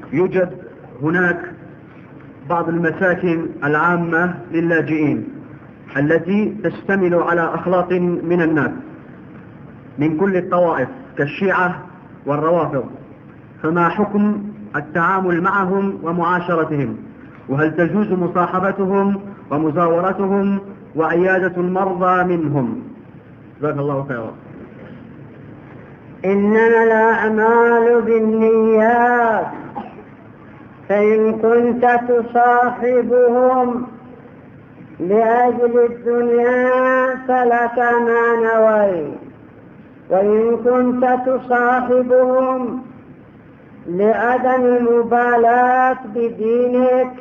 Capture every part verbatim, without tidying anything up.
يوجد هناك بعض المساكن العامة للاجئين التي تشتمل على أخلاق من الناس من كل الطوائف كالشيعة والروافض، فما حكم التعامل معهم ومعاشرتهم؟ وهل تجوز مصاحبتهم ومزاورتهم وعيادة المرضى منهم؟ جزاك الله خيرا. إنما الأعمال بالنيات، فإن كنت تصاحبهم لأجل الدنيا فلك ما نويت، وإن كنت تصاحبهم لعدم المبالاة بدينك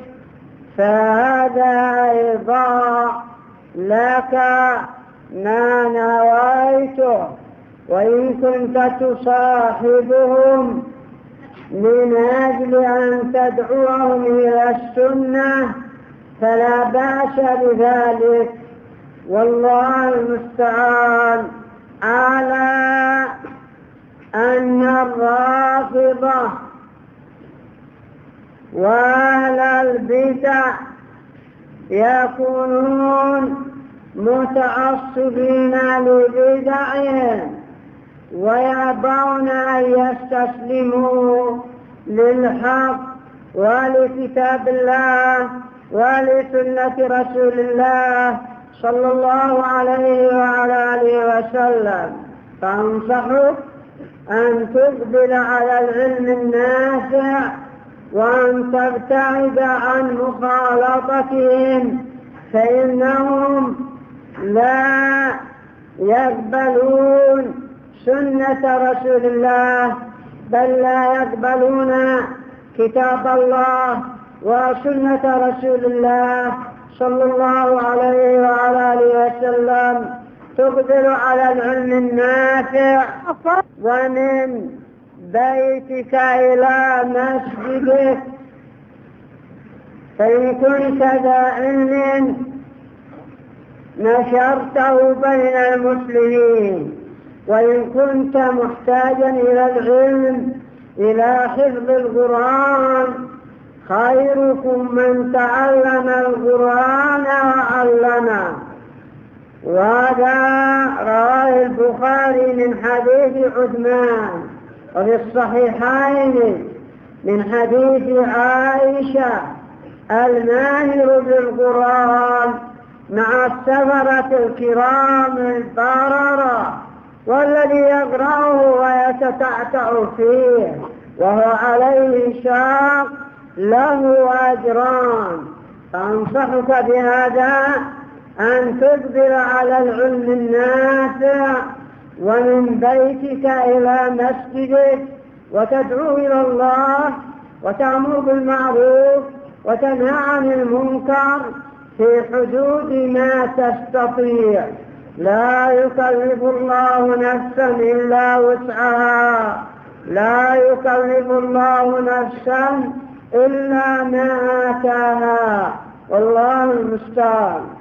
فهذا أيضا لك ما نويته. وإن كنت تصاحبهم من أجل أن تدعوهم إلى السنة فلا بأس بذلك، والله المستعان. على أن الرافضة وأهل البدع يكونون متعصبين لبدعهم ويأبون أن يستسلموا للحق ولكتاب الله ولسنة رسول الله صلى الله عليه وعلى آله وسلم. فأنصحك أن تقبل على العلم النافع وأن تبتعد عن مخالطتهم، فإنهم لا يقبلون سنة رسول الله، بل لا يقبلون كتاب الله وسنة رسول الله صلى الله عليه وعلى آله وسلم. تقبل على العلم النافع ومن بيتك إلى مسجدك، فإن كنت ذا علم نشرته بين المسلمين، وإن كنت محتاجا إلى العلم إلى حفظ القرآن خيركم من تعلم القرآن وعلمه. وهذا رواه البخاري من حديث عثمان، وفي الصحيحين من حديث عائشة: الماهر بالقرآن مع السفرة الكرام البررة، والذي يقرأه ويتتعتع فيه وهو عليه شاق له أجران. فأنصحك بهذا أن تقبل على العلم النافع ومن بيتك إلى مسجدك وتدعو إلى الله وتأمر بالمعروف وتنهى عن المنكر في حدود ما تستطيع. لا يكلف الله نفسا إلا وسعها، لا يكلف الله نفسا إلا ما آتاها، والله المستعان.